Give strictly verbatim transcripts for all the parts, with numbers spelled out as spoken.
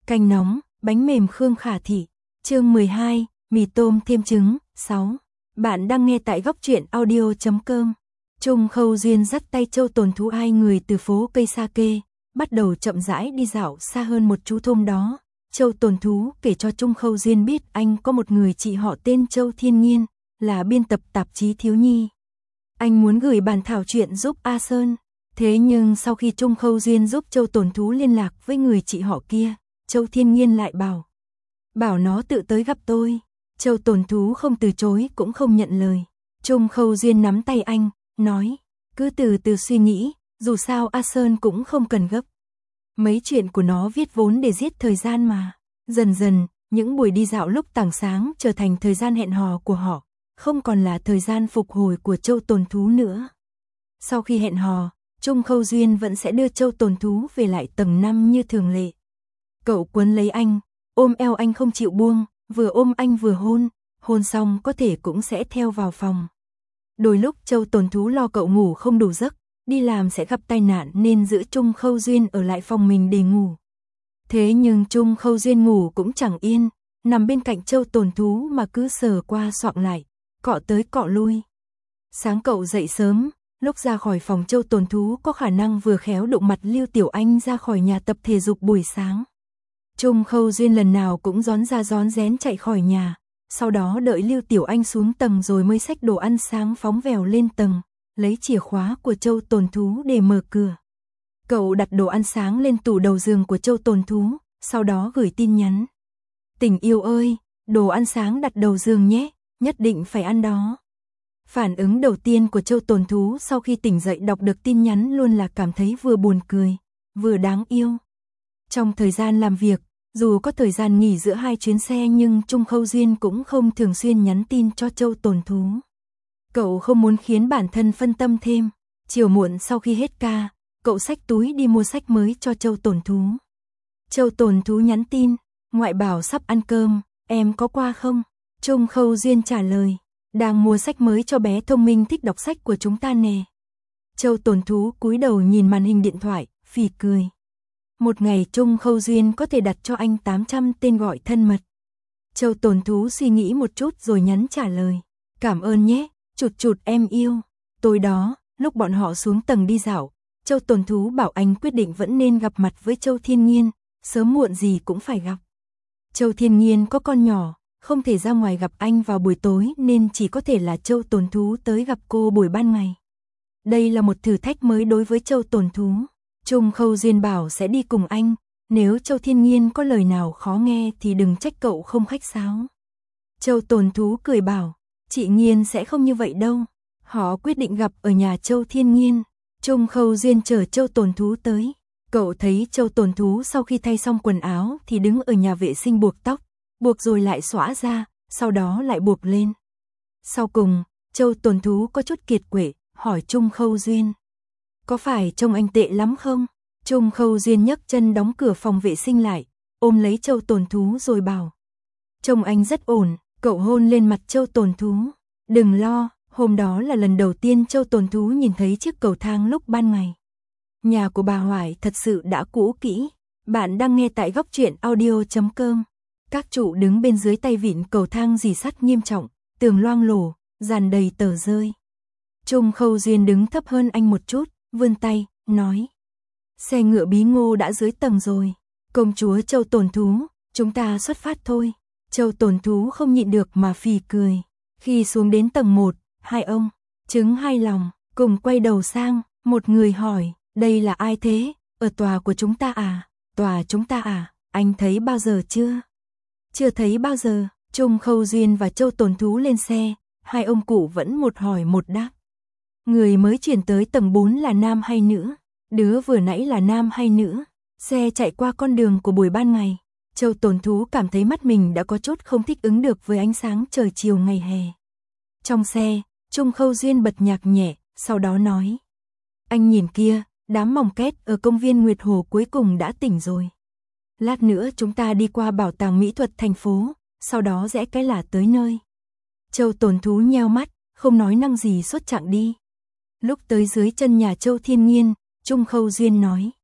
Canh nóng, bánh mềm Khương Khả Thị, chương mười hai, mì tôm thêm trứng, sáu. Bạn đang nghe tại góc truyện audio chấm com. Trung Khâu Duyên dắt tay Châu Tồn Thú hai người từ phố cây sa kê, bắt đầu chậm rãi đi dạo xa hơn một chú thôn đó. Châu Tồn Thú kể cho Trung Khâu Duyên biết anh có một người chị họ tên Châu Thiên Nhiên, là biên tập tạp chí thiếu nhi. Anh muốn gửi bản thảo chuyện giúp A Sơn, thế nhưng sau khi Trung Khâu Duyên giúp Châu Tồn Thú liên lạc với người chị họ kia, Châu Thiên Nhiên lại bảo, bảo nó tự tới gặp tôi. Châu Tồn Thú không từ chối cũng không nhận lời. Trung Khâu Duyên nắm tay anh, nói, cứ từ từ suy nghĩ, dù sao A Sơn cũng không cần gấp. Mấy chuyện của nó viết vốn để giết thời gian mà. Dần dần, những buổi đi dạo lúc tảng sáng trở thành thời gian hẹn hò của họ, không còn là thời gian phục hồi của Châu Tồn Thú nữa. Sau khi hẹn hò, Trung Khâu Duyên vẫn sẽ đưa Châu Tồn Thú về lại tầng năm như thường lệ. Cậu quấn lấy anh, ôm eo anh không chịu buông, vừa ôm anh vừa hôn, hôn xong có thể cũng sẽ theo vào phòng. Đôi lúc Châu Tồn Thú lo cậu ngủ không đủ giấc, đi làm sẽ gặp tai nạn nên giữ Trung Khâu Duyên ở lại phòng mình để ngủ. Thế nhưng Trung Khâu Duyên ngủ cũng chẳng yên, nằm bên cạnh Châu Tồn Thú mà cứ sờ qua soạng lại, cọ tới cọ lui. Sáng cậu dậy sớm, lúc ra khỏi phòng Châu Tồn Thú có khả năng vừa khéo đụng mặt Lưu Tiểu Anh ra khỏi nhà tập thể dục buổi sáng. Trung Khâu Duyên lần nào cũng rón ra rón rén chạy khỏi nhà, sau đó đợi Lưu Tiểu Anh xuống tầng rồi mới xách đồ ăn sáng phóng vèo lên tầng, lấy chìa khóa của Châu Tồn Thú để mở cửa. Cậu đặt đồ ăn sáng lên tủ đầu giường của Châu Tồn Thú, sau đó gửi tin nhắn. Tình yêu ơi, đồ ăn sáng đặt đầu giường nhé, nhất định phải ăn đó. Phản ứng đầu tiên của Châu Tồn Thú sau khi tỉnh dậy đọc được tin nhắn luôn là cảm thấy vừa buồn cười, vừa đáng yêu. Trong thời gian làm việc, dù có thời gian nghỉ giữa hai chuyến xe nhưng Trung Khâu Duyên cũng không thường xuyên nhắn tin cho Châu Tồn Thú. Cậu không muốn khiến bản thân phân tâm thêm. Chiều muộn sau khi hết ca, cậu xách túi đi mua sách mới cho Châu Tồn Thú. Châu Tồn Thú nhắn tin, ngoại bảo sắp ăn cơm, em có qua không? Trung Khâu Duyên trả lời, đang mua sách mới cho bé thông minh thích đọc sách của chúng ta nè. Châu Tồn Thú cúi đầu nhìn màn hình điện thoại, phì cười. Một ngày Trung Khâu Duyên có thể đặt cho anh tám trăm tên gọi thân mật. Châu Tồn Thú suy nghĩ một chút rồi nhắn trả lời, cảm ơn nhé, chụt chụt em yêu. Tối đó, lúc bọn họ xuống tầng đi dạo, Châu Tồn Thú bảo anh quyết định vẫn nên gặp mặt với Châu Thiên Nhiên, sớm muộn gì cũng phải gặp. Châu Thiên Nhiên có con nhỏ, không thể ra ngoài gặp anh vào buổi tối nên chỉ có thể là Châu Tồn Thú tới gặp cô buổi ban ngày. Đây là một thử thách mới đối với Châu Tồn Thú. Trung Khâu Duyên bảo sẽ đi cùng anh, nếu Châu Thiên Nhiên có lời nào khó nghe thì đừng trách cậu không khách sáo. Châu Tồn Thú cười bảo, chị Nhiên sẽ không như vậy đâu. Họ quyết định gặp ở nhà Châu Thiên Nhiên. Trung Khâu Duyên chở Châu Tồn Thú tới. Cậu thấy Châu Tồn Thú sau khi thay xong quần áo thì đứng ở nhà vệ sinh buộc tóc, buộc rồi lại xõa ra, sau đó lại buộc lên. Sau cùng, Châu Tồn Thú có chút kiệt quệ, hỏi Trung Khâu Duyên, có phải trông anh tệ lắm không? Trung Khâu Duyên nhấc chân đóng cửa phòng vệ sinh lại, ôm lấy Châu Tồn Thú rồi bảo, trông anh rất ổn. Cậu hôn lên mặt Châu Tồn Thú. Đừng lo, hôm đó là lần đầu tiên Châu Tồn Thú nhìn thấy chiếc cầu thang lúc ban ngày. Nhà của bà Hoài thật sự đã cũ kỹ. Bạn đang nghe tại góc truyện audio chấm com. Các trụ đứng bên dưới tay vịn cầu thang rỉ sắt nghiêm trọng, tường loang lổ, dàn đầy tờ rơi. Trung Khâu Duyên đứng thấp hơn anh một chút, vươn tay, nói, xe ngựa Bí Ngô đã dưới tầng rồi. Công chúa Châu Tồn Thú, chúng ta xuất phát thôi. Châu Tồn Thú không nhịn được mà phì cười. Khi xuống đến tầng một, hai ông, trứng hai lòng, cùng quay đầu sang, một người hỏi, đây là ai thế? Ở tòa của chúng ta à? Tòa chúng ta à? Anh thấy bao giờ chưa? Chưa thấy bao giờ. Trung Khâu Duyên và Châu Tồn Thú lên xe, hai ông cụ vẫn một hỏi một đáp. Người mới chuyển tới tầng bốn là nam hay nữ? Đứa vừa nãy là nam hay nữ? Xe chạy qua con đường của buổi ban ngày. Châu Tồn Thú cảm thấy mắt mình đã có chút không thích ứng được với ánh sáng trời chiều ngày hè. Trong xe, Trung Khâu Duyên bật nhạc nhẹ, sau đó nói, anh nhìn kia, đám mòng két ở công viên Nguyệt Hồ cuối cùng đã tỉnh rồi. Lát nữa chúng ta đi qua bảo tàng mỹ thuật thành phố, sau đó rẽ cái là tới nơi. Châu Tồn Thú nheo mắt, không nói năng gì suốt chặng đi. Lúc tới dưới chân nhà Châu Thiên Nhiên, Trung Khâu Duyên nói,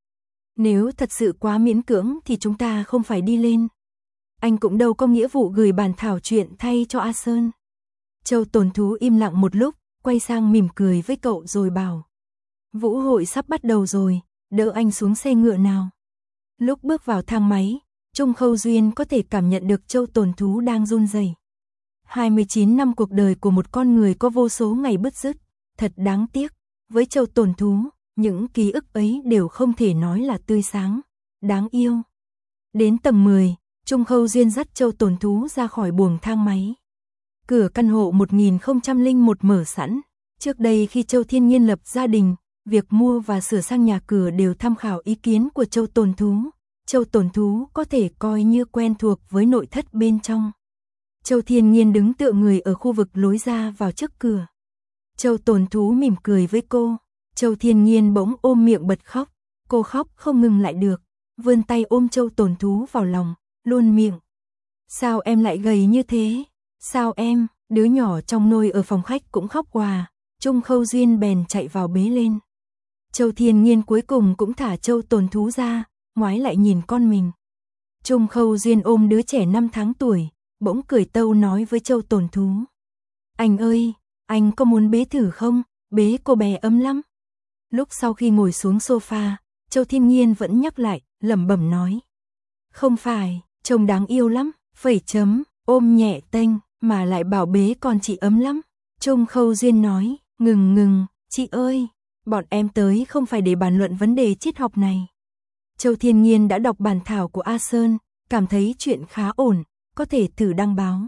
Nếu thật sự quá miễn cưỡng thì chúng ta không phải đi lên. Anh cũng đâu có nghĩa vụ gửi bản thảo chuyện thay cho A Sơn. Châu Tồn Thú im lặng một lúc, quay sang mỉm cười với cậu rồi bảo. Vũ hội sắp bắt đầu rồi, đỡ anh xuống xe ngựa nào. Lúc bước vào thang máy, Trung Khâu Duyên có thể cảm nhận được Châu Tồn Thú đang run rẩy. hai mươi chín năm cuộc đời của một con người có vô số ngày bứt rứt, thật đáng tiếc. Với Châu Tồn Thú, những ký ức ấy đều không thể nói là tươi sáng, đáng yêu. Đến tầng mười, Trung Khâu Duyên dắt Châu Tồn Thú ra khỏi buồng thang máy. Cửa căn hộ một nghìn không trăm lẻ một mở sẵn. Trước đây khi Châu Thiên Nhiên lập gia đình, việc mua và sửa sang nhà cửa đều tham khảo ý kiến của Châu Tồn Thú. Châu Tồn Thú có thể coi như quen thuộc với nội thất bên trong. Châu Thiên Nhiên đứng tựa người ở khu vực lối ra vào trước cửa. Châu Tồn Thú mỉm cười với cô. Châu Thiên Nhiên bỗng ôm miệng bật khóc. Cô khóc không ngừng lại được, vươn tay ôm Châu Tồn Thú vào lòng, luôn miệng. Sao em lại gầy như thế? Sao em? Đứa nhỏ trong nôi ở phòng khách cũng khóc òa. Trung Khâu Duyên bèn chạy vào bế lên. Châu Thiên Nhiên cuối cùng cũng thả Châu Tồn Thú ra, ngoái lại nhìn con mình. Trung Khâu Duyên ôm đứa trẻ năm tháng tuổi, bỗng cười tâu nói với Châu Tồn Thú. Anh ơi, anh có muốn bế thử không? Bế cô bé ấm lắm. Lúc sau khi ngồi xuống sofa, Châu Thiên Nhiên vẫn nhắc lại, lẩm bẩm nói. Không phải, trông đáng yêu lắm, phẩy chấm, ôm nhẹ tênh, mà lại bảo bế con chị ấm lắm. Trung Khâu Duyên nói, ngừng ngừng, chị ơi, bọn em tới không phải để bàn luận vấn đề triết học này. Châu Thiên Nhiên đã đọc bản thảo của A Sơn, cảm thấy chuyện khá ổn, có thể thử đăng báo.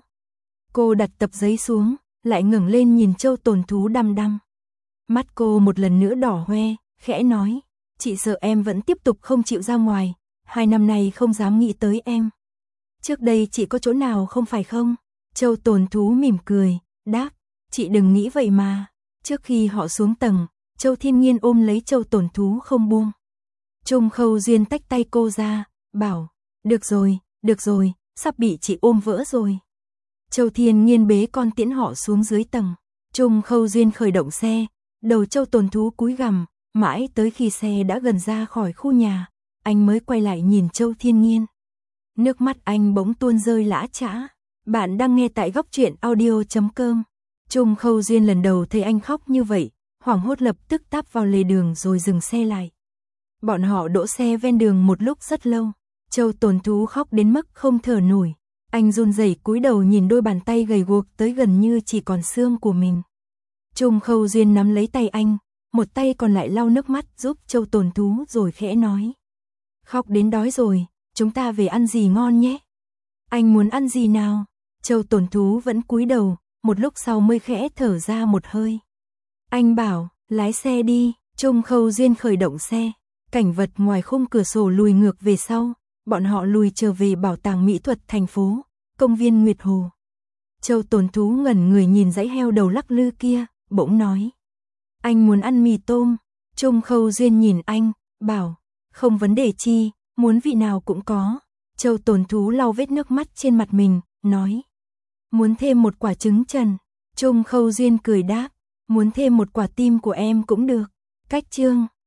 Cô đặt tập giấy xuống, lại ngẩng lên nhìn Châu Tồn Thú đăm đăm. Mắt cô một lần nữa đỏ hoe, khẽ nói, chị sợ em vẫn tiếp tục không chịu ra ngoài, hai năm nay không dám nghĩ tới em. Trước đây chị có chỗ nào không phải không? Châu Tồn Thú mỉm cười, đáp, chị đừng nghĩ vậy mà. Trước khi họ xuống tầng, Châu Thiên Nhiên ôm lấy Châu Tồn Thú không buông. Trung Khâu Duyên tách tay cô ra, bảo, được rồi, được rồi, sắp bị chị ôm vỡ rồi. Châu Thiên Nhiên bế con tiễn họ xuống dưới tầng. Trung Khâu Duyên khởi động xe, đầu Châu Tồn Thú cúi gằm, mãi tới khi xe đã gần ra khỏi khu nhà, anh mới quay lại nhìn Châu Thiên Nhiên. Nước mắt anh bỗng tuôn rơi lã chã. Bạn đang nghe tại góc truyện audio chấm com. Trung Khâu Duyên lần đầu thấy anh khóc như vậy, hoảng hốt lập tức táp vào lề đường rồi dừng xe lại. Bọn họ đỗ xe ven đường một lúc rất lâu. Châu Tồn Thú khóc đến mức không thở nổi. Anh run rẩy cúi đầu nhìn đôi bàn tay gầy guộc tới gần như chỉ còn xương của mình. Trung Khâu Duyên nắm lấy tay anh, một tay còn lại lau nước mắt giúp Châu Tồn Thú rồi khẽ nói. Khóc đến đói rồi, chúng ta về ăn gì ngon nhé. Anh muốn ăn gì nào? Châu Tồn Thú vẫn cúi đầu, một lúc sau mới khẽ thở ra một hơi. Anh bảo, lái xe đi. Trung Khâu Duyên khởi động xe. Cảnh vật ngoài khung cửa sổ lùi ngược về sau, bọn họ lùi trở về bảo tàng mỹ thuật thành phố, công viên Nguyệt Hồ. Châu Tồn Thú ngẩn người nhìn dãy heo đầu lắc lư kia, bỗng nói. Anh muốn ăn mì tôm. Trung Khâu Duyên nhìn anh, bảo, không vấn đề chi, muốn vị nào cũng có. Châu Tồn Thú lau vết nước mắt trên mặt mình, nói. Muốn thêm một quả trứng trần. Trung Khâu Duyên cười đáp, muốn thêm một quả tim của em cũng được. Cách chương